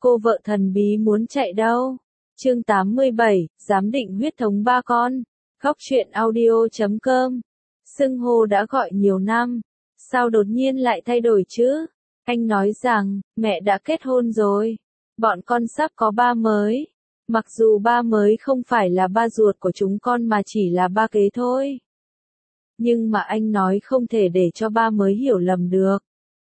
Cô vợ thần bí muốn chạy đâu? Chương 87, giám định huyết thống ba con. Góc truyện audio.com. Xưng hô đã gọi nhiều năm, sao đột nhiên lại thay đổi chứ? Anh nói rằng, mẹ đã kết hôn rồi. Bọn con sắp có ba mới. Mặc dù ba mới không phải là ba ruột của chúng con mà chỉ là ba kế thôi. Nhưng mà anh nói không thể để cho ba mới hiểu lầm được.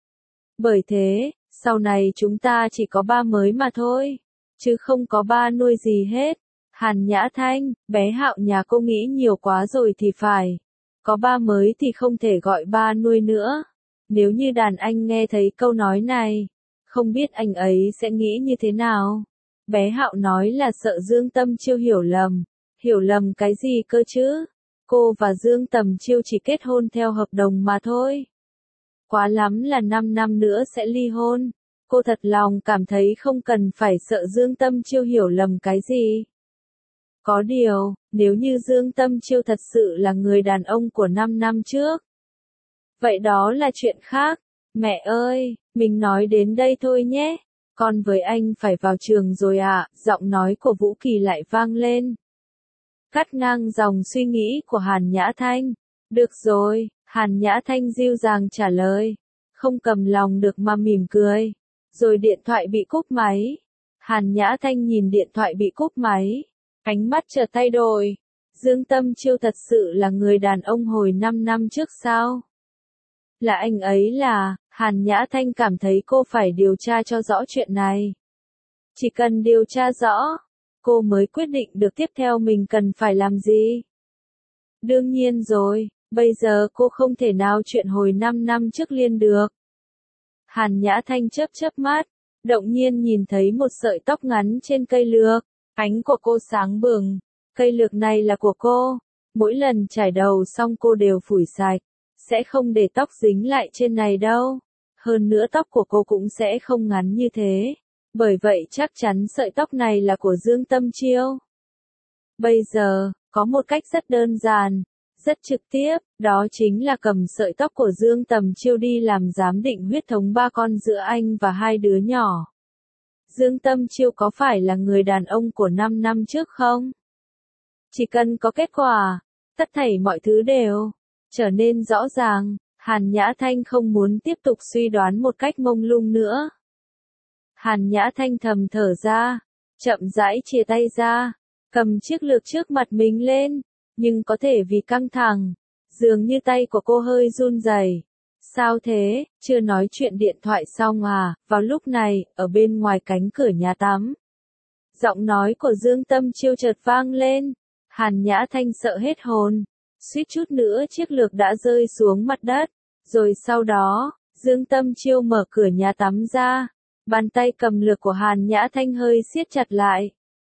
Bởi thế, sau này chúng ta chỉ có ba mới mà thôi, chứ không có ba nuôi gì hết. Hàn Nhã Thanh, bé Hạo nhà cô nghĩ nhiều quá rồi thì phải. Có ba mới thì không thể gọi ba nuôi nữa. Nếu như đàn anh nghe thấy câu nói này, không biết anh ấy sẽ nghĩ như thế nào. Bé Hạo nói là sợ Dương Tâm Chiêu hiểu lầm. Hiểu lầm cái gì cơ chứ? Cô và Dương Tầm Chiêu chỉ kết hôn theo hợp đồng mà thôi. Quá lắm là 5 năm nữa sẽ ly hôn. Cô thật lòng cảm thấy không cần phải sợ Dương Tâm Chiêu hiểu lầm cái gì. Có điều, nếu như Dương Tâm Chiêu thật sự là người đàn ông của 5 năm trước, vậy đó là chuyện khác. Mẹ ơi, mình nói đến đây thôi nhé. Con với anh phải vào trường rồi ạ. Giọng nói của Vũ Kỳ lại vang lên, cắt ngang dòng suy nghĩ của Hàn Nhã Thanh. Được rồi, Hàn Nhã Thanh dịu dàng trả lời, không cầm lòng được mà mỉm cười. Rồi điện thoại bị cúp máy. Hàn Nhã Thanh nhìn điện thoại bị cúp máy, ánh mắt chợt thay đổi. Dương Tâm Chiêu thật sự là người đàn ông hồi 5 năm trước sao? Là anh ấy là, Hàn Nhã Thanh cảm thấy cô phải điều tra cho rõ chuyện này. Chỉ cần điều tra rõ, cô mới quyết định được tiếp theo mình cần phải làm gì. Đương nhiên rồi, bây giờ cô không thể nào chuyện hồi 5 năm trước liên được. Hàn Nhã Thanh chớp chớp mắt, động nhiên nhìn thấy một sợi tóc ngắn trên cây lược. Ánh của cô sáng bừng. Cây lược này là của cô. Mỗi lần chải đầu xong cô đều phủi sạch. Sẽ không để tóc dính lại trên này đâu. Hơn nữa tóc của cô cũng sẽ không ngắn như thế. Bởi vậy chắc chắn sợi tóc này là của Dương Tâm Chiêu. Bây giờ, có một cách rất đơn giản, rất trực tiếp, đó chính là cầm sợi tóc của Dương Tầm Chiêu đi làm giám định huyết thống ba con giữa anh và hai đứa nhỏ. Dương Tâm Chiêu có phải là người đàn ông của 5 năm trước không? Chỉ cần có kết quả, tất thảy mọi thứ đều trở nên rõ ràng. Hàn Nhã Thanh không muốn tiếp tục suy đoán một cách mông lung nữa. Hàn Nhã Thanh thầm thở ra, chậm rãi chia tay ra, cầm chiếc lược trước mặt mình lên, nhưng có thể vì căng thẳng, dường như tay của cô hơi run rẩy. Sao thế, chưa nói chuyện điện thoại xong à? Vào lúc này, ở bên ngoài cánh cửa nhà tắm, giọng nói của Dương Tâm Chiêu chợt vang lên. Hàn Nhã Thanh sợ hết hồn, suýt chút nữa chiếc lược đã rơi xuống mặt đất. Rồi sau đó, Dương Tâm Chiêu mở cửa nhà tắm ra, bàn tay cầm lược của Hàn Nhã Thanh hơi siết chặt lại.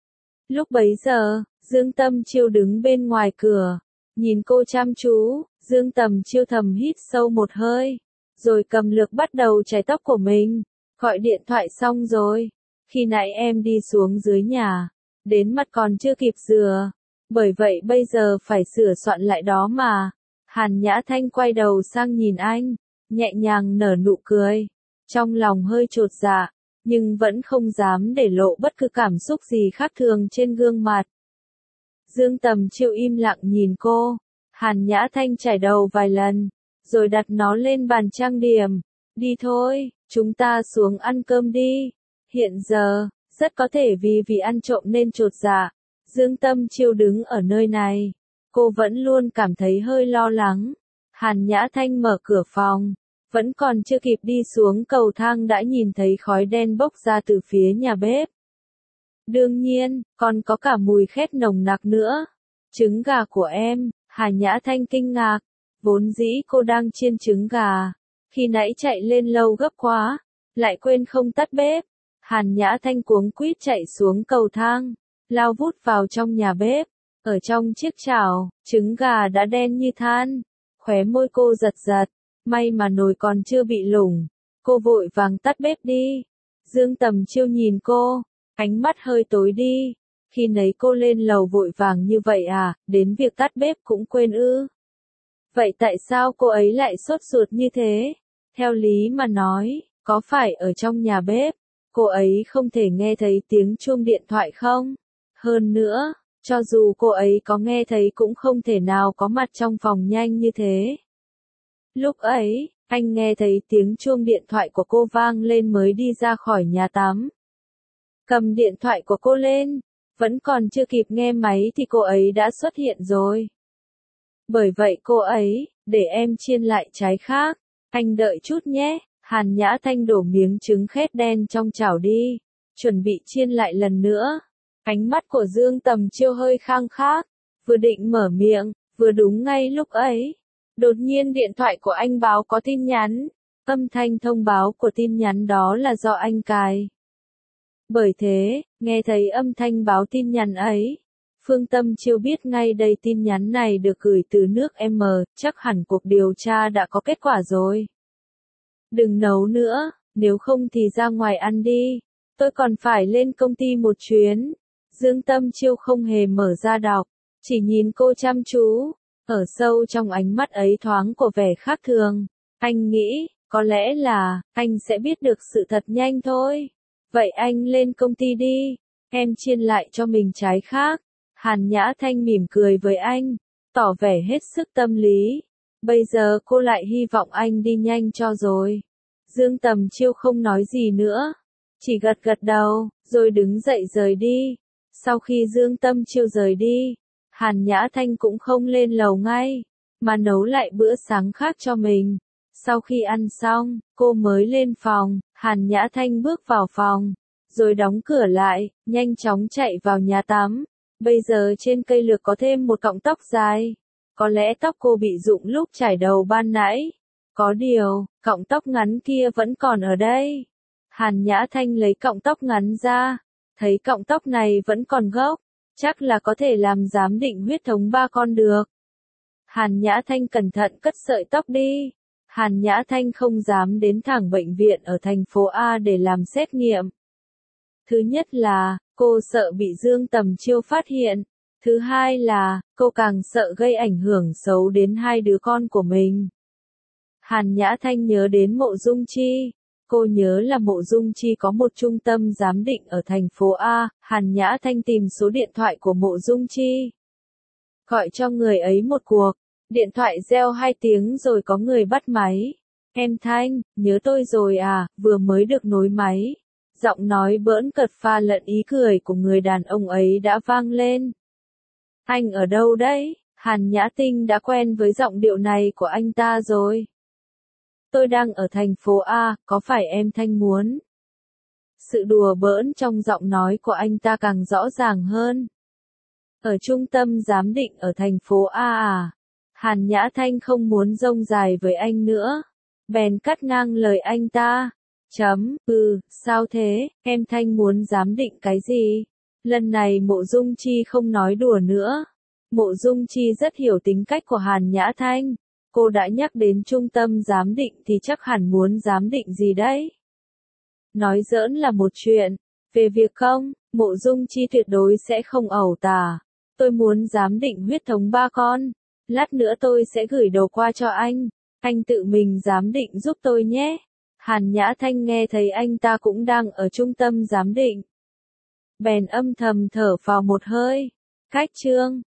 Lúc bấy giờ, Dương Tâm Chiêu đứng bên ngoài cửa, nhìn cô chăm chú. Dương Tầm Chiêu thầm hít sâu một hơi, rồi cầm lược bắt đầu chải tóc của mình. Gọi điện thoại xong rồi. Khi nãy em đi xuống dưới nhà, đến mặt còn chưa kịp rửa. Bởi vậy bây giờ phải sửa soạn lại đó mà. Hàn Nhã Thanh quay đầu sang nhìn anh, nhẹ nhàng nở nụ cười. Trong lòng hơi chột dạ, nhưng vẫn không dám để lộ bất cứ cảm xúc gì khác thường trên gương mặt. Dương Tầm Chiêu im lặng nhìn cô. Hàn Nhã Thanh chải đầu vài lần, rồi đặt nó lên bàn trang điểm. Đi thôi, chúng ta xuống ăn cơm đi. Hiện giờ, rất có thể vì ăn trộm nên chột dạ. Dương Tâm Chiêu đứng ở nơi này, cô vẫn luôn cảm thấy hơi lo lắng. Hàn Nhã Thanh mở cửa phòng, vẫn còn chưa kịp đi xuống cầu thang đã nhìn thấy khói đen bốc ra từ phía nhà bếp. Đương nhiên, còn có cả mùi khét nồng nặc nữa. Trứng gà của em. Hàn Nhã Thanh kinh ngạc, vốn dĩ cô đang chiên trứng gà, khi nãy chạy lên lâu gấp quá, lại quên không tắt bếp. Hàn Nhã Thanh cuống quýt chạy xuống cầu thang, lao vút vào trong nhà bếp. Ở trong chiếc chảo, trứng gà đã đen như than, khóe môi cô giật giật, may mà nồi còn chưa bị lủng. Cô vội vàng tắt bếp đi. Dương Tầm Chiêu nhìn cô, ánh mắt hơi tối đi. Khi nấy cô lên lầu vội vàng như vậy à, đến việc tắt bếp cũng quên ư? Vậy tại sao cô ấy lại sốt ruột như thế? Theo lý mà nói, có phải ở trong nhà bếp, cô ấy không thể nghe thấy tiếng chuông điện thoại không? Hơn nữa, cho dù cô ấy có nghe thấy cũng không thể nào có mặt trong phòng nhanh như thế. Lúc ấy, anh nghe thấy tiếng chuông điện thoại của cô vang lên mới đi ra khỏi nhà tắm. Cầm điện thoại của cô lên, vẫn còn chưa kịp nghe máy thì cô ấy đã xuất hiện rồi. Bởi vậy cô ấy, để em chiên lại trái khác, anh đợi chút nhé. Hàn Nhã Thanh đổ miếng trứng khét đen trong chảo đi, chuẩn bị chiên lại lần nữa. Ánh mắt của Dương Tầm Chiêu hơi khang khác, vừa định mở miệng, vừa đúng ngay lúc ấy. Đột nhiên điện thoại của anh báo có tin nhắn, âm thanh thông báo của tin nhắn đó là do anh cài. Bởi thế, nghe thấy âm thanh báo tin nhắn ấy, Phương Tâm Chiêu biết ngay đây tin nhắn này được gửi từ nước M, chắc hẳn cuộc điều tra đã có kết quả rồi. Đừng nấu nữa, nếu không thì ra ngoài ăn đi, tôi còn phải lên công ty một chuyến. Dương Tâm Chiêu không hề mở ra đọc, chỉ nhìn cô chăm chú, ở sâu trong ánh mắt ấy thoáng của vẻ khác thường. Anh nghĩ, có lẽ là, anh sẽ biết được sự thật nhanh thôi. Vậy anh lên công ty đi, em chiên lại cho mình trái khác. Hàn Nhã Thanh mỉm cười với anh, tỏ vẻ hết sức tâm lý. Bây giờ cô lại hy vọng anh đi nhanh cho rồi. Dương Tầm Chiêu không nói gì nữa, chỉ gật gật đầu, rồi đứng dậy rời đi. Sau khi Dương Tâm Chiêu rời đi, Hàn Nhã Thanh cũng không lên lầu ngay, mà nấu lại bữa sáng khác cho mình. Sau khi ăn xong, cô mới lên phòng, Hàn Nhã Thanh bước vào phòng, rồi đóng cửa lại, nhanh chóng chạy vào nhà tắm. Bây giờ trên cây lược có thêm một cọng tóc dài. Có lẽ tóc cô bị rụng lúc chải đầu ban nãy. Có điều, cọng tóc ngắn kia vẫn còn ở đây. Hàn Nhã Thanh lấy cọng tóc ngắn ra, thấy cọng tóc này vẫn còn gốc, chắc là có thể làm giám định huyết thống ba con được. Hàn Nhã Thanh cẩn thận cất sợi tóc đi. Hàn Nhã Thanh không dám đến thẳng bệnh viện ở thành phố A để làm xét nghiệm. Thứ nhất là, cô sợ bị Dương Tầm Chiêu phát hiện. Thứ hai là, cô càng sợ gây ảnh hưởng xấu đến hai đứa con của mình. Hàn Nhã Thanh nhớ đến Mộ Dung Chi. Cô nhớ là Mộ Dung Chi có một trung tâm giám định ở thành phố A. Hàn Nhã Thanh tìm số điện thoại của Mộ Dung Chi, gọi cho người ấy một cuộc. Điện thoại reo 2 tiếng rồi có người bắt máy. Em Thanh, nhớ tôi rồi à? Vừa mới được nối máy. Giọng nói bỡn cợt pha lẫn ý cười của người đàn ông ấy đã vang lên. Anh ở đâu đấy? Hàn Nhã Tinh đã quen với giọng điệu này của anh ta rồi. Tôi đang ở thành phố A, có phải em Thanh muốn? Sự đùa bỡn trong giọng nói của anh ta càng rõ ràng hơn. Ở trung tâm giám định ở thành phố A à? Hàn Nhã Thanh không muốn rông dài với anh nữa, bèn cắt ngang lời anh ta. Sao thế, em Thanh muốn giám định cái gì? Lần này Mộ Dung Chi không nói đùa nữa. Mộ Dung Chi rất hiểu tính cách của Hàn Nhã Thanh. Cô đã nhắc đến trung tâm giám định thì chắc hẳn muốn giám định gì đấy. Nói giỡn là một chuyện, về việc không, Mộ Dung Chi tuyệt đối sẽ không ẩu tả. Tôi muốn giám định huyết thống ba con. Lát nữa tôi sẽ gửi đồ qua cho anh tự mình giám định giúp tôi nhé. Hàn Nhã Thanh nghe thấy anh ta cũng đang ở trung tâm giám định, bèn âm thầm thở phào một hơi. Cách chương